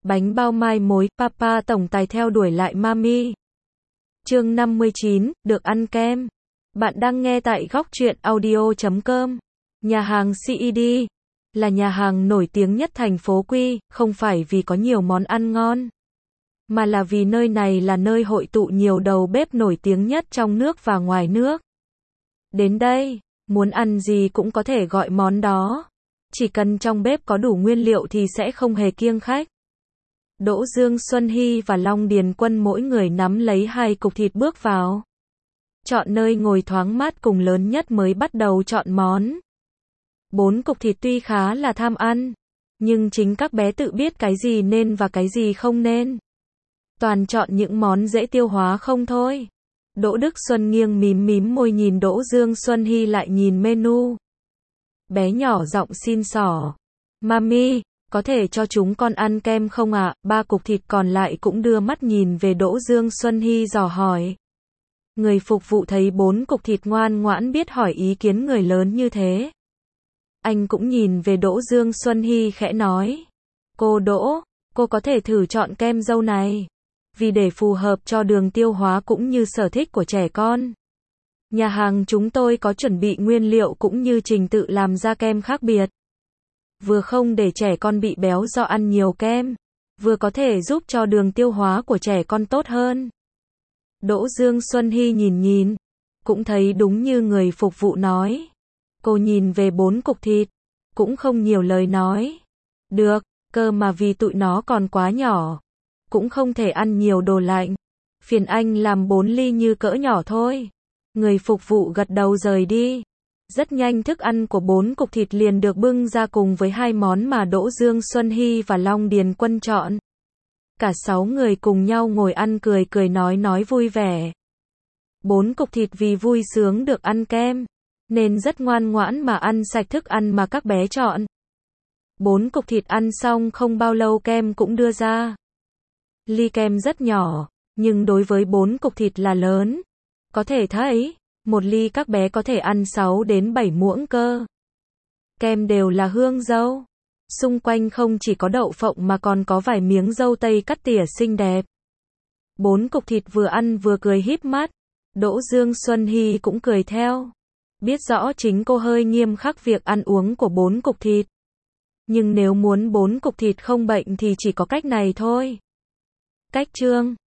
Bánh bao mai mối, Papa tổng tài theo đuổi lại Mami. Chương 59, được ăn kem. Bạn đang nghe tại góc truyện audio.com. Nhà hàng CED là nhà hàng nổi tiếng nhất thành phố Quy, không phải vì có nhiều món ăn ngon, mà là vì nơi này là nơi hội tụ nhiều đầu bếp nổi tiếng nhất trong nước và ngoài nước. Đến đây, muốn ăn gì cũng có thể gọi món đó. Chỉ cần trong bếp có đủ nguyên liệu thì sẽ không hề kiêng khách. Đỗ Dương Xuân Hy và Long Điền Quân mỗi người nắm lấy 2 cục thịt bước vào. Chọn nơi ngồi thoáng mát cùng lớn nhất mới bắt đầu chọn món. 4 cục thịt tuy khá là tham ăn, nhưng chính các bé tự biết cái gì nên và cái gì không nên. Toàn chọn những món dễ tiêu hóa không thôi. Đỗ Đức Xuân nghiêng mím môi nhìn Đỗ Dương Xuân Hy lại nhìn menu. Bé nhỏ giọng xin xỏ. Mami, có thể cho chúng con ăn kem không ạ? 3 cục thịt còn lại cũng đưa mắt nhìn về Đỗ Dương Xuân Hy dò hỏi. Người phục vụ thấy 4 cục thịt ngoan ngoãn biết hỏi ý kiến người lớn như thế. Anh cũng nhìn về Đỗ Dương Xuân Hy khẽ nói. Cô Đỗ, cô có thể thử chọn kem dâu này. Vì để phù hợp cho đường tiêu hóa cũng như sở thích của trẻ con. Nhà hàng chúng tôi có chuẩn bị nguyên liệu cũng như trình tự làm ra kem khác biệt. Vừa không để trẻ con bị béo do ăn nhiều kem, vừa có thể giúp cho đường tiêu hóa của trẻ con tốt hơn. Đỗ Dương Xuân Hy nhìn, cũng thấy đúng như người phục vụ nói. Cô nhìn về 4 cục thịt, cũng không nhiều lời nói. Được, cơ mà vì tụi nó còn quá nhỏ, cũng không thể ăn nhiều đồ lạnh. Phiền anh làm 4 ly như cỡ nhỏ thôi. Người phục vụ gật đầu rời đi. Rất nhanh thức ăn của 4 cục thịt liền được bưng ra cùng với 2 món mà Đỗ Dương Xuân Hy và Long Điền Quân chọn. Cả 6 người cùng nhau ngồi ăn cười nói vui vẻ. 4 cục thịt vì vui sướng được ăn kem, nên rất ngoan ngoãn mà ăn sạch thức ăn mà các bé chọn. 4 cục thịt ăn xong không bao lâu kem cũng đưa ra. Ly kem rất nhỏ, nhưng đối với 4 cục thịt là lớn. Có thể thấy, một ly các bé có thể ăn 6 đến 7 muỗng cơ. Kem đều là hương dâu. Xung quanh không chỉ có đậu phộng mà còn có vài miếng dâu tây cắt tỉa xinh đẹp. 4 cục thịt vừa ăn vừa cười híp mắt. Đỗ Dương Xuân Hy cũng cười theo. Biết rõ chính cô hơi nghiêm khắc việc ăn uống của 4 cục thịt. Nhưng nếu muốn 4 cục thịt không bệnh thì chỉ có cách này thôi. Cách chương